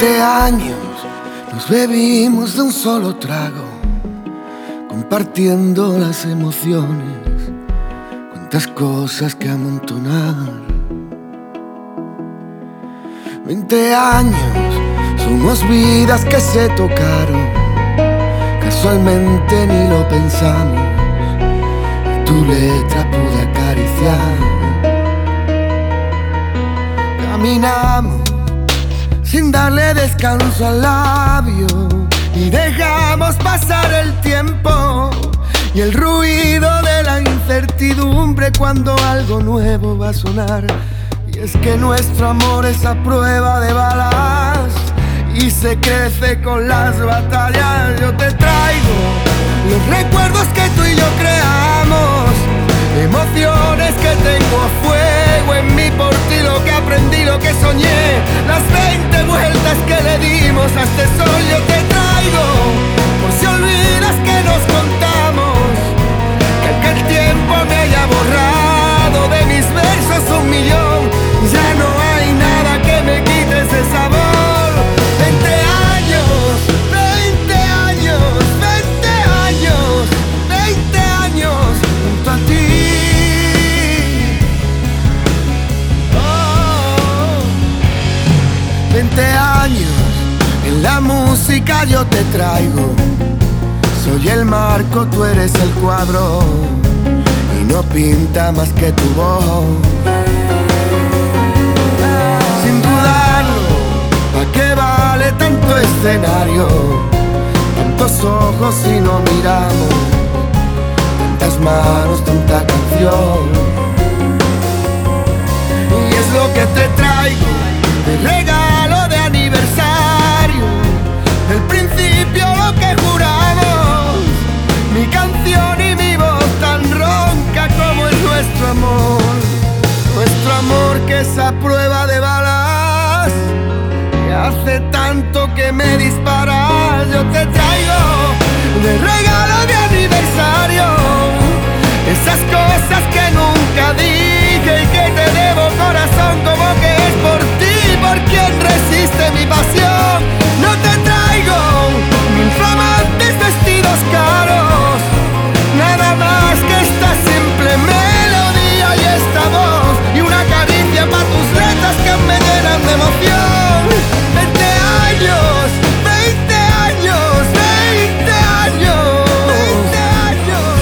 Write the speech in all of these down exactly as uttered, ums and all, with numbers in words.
Veinte años nos bebimos de un solo trago, compartiendo las emociones, cuántas cosas que amontonar. Veinte años somos vidas que se tocaron, casualmente ni lo pensamos, y tu letra pude acariciar. Caminamos sin darle descanso al labio y dejamos pasar el tiempo y el ruido de la incertidumbre cuando algo nuevo va a sonar. Y es que nuestro amor es a prueba de balas y se crece con las batallas. Yo te traigo los recuerdos que tú y yo creamos, emociones que tengo a fuego en mí por ti, lo que aprendí, lo que soñé, las veinte vueltas que le dimos a este sol. Yo te traigo por si olvidas que nos contamos, que aunque el tiempo me haya borrado de mis versos un millón, ya no hay nada que me quite ese sabor. Veinte años, veinte años, veinte años, veinte años junto a ti. Veinte años, en la música yo te traigo. Soy el marco, tú eres el cuadro, y no pinta más que tu voz. Sin dudarlo, ¿pa' qué vale tanto escenario? Tantos ojos y no miramos, tantas manos, tanta canción. Y es lo que te traigo, te regalo de aniversario, del principio lo que juramos, mi canción y mi voz tan ronca como es nuestro amor, nuestro amor que es a prueba de balas, que hace tanto que me disparas. Yo te traigo de regalo de aniversario esas cosas que nunca dije y que te debo, corazón, como que es por ti, por quien resiste mi pasión. No te traigo mil flamantes vestidos caros, nada más que esta simple melodía y esta voz, y una caricia pa' tus letras que me llenan de emoción. Veinte años, veinte años, veinte años, veinte años.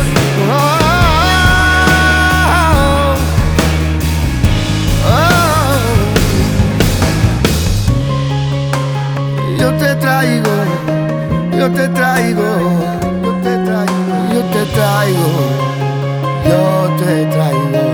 Oh, oh. Yo te traigo, yo te traigo, yo te traigo, yo te traigo, yo te traigo.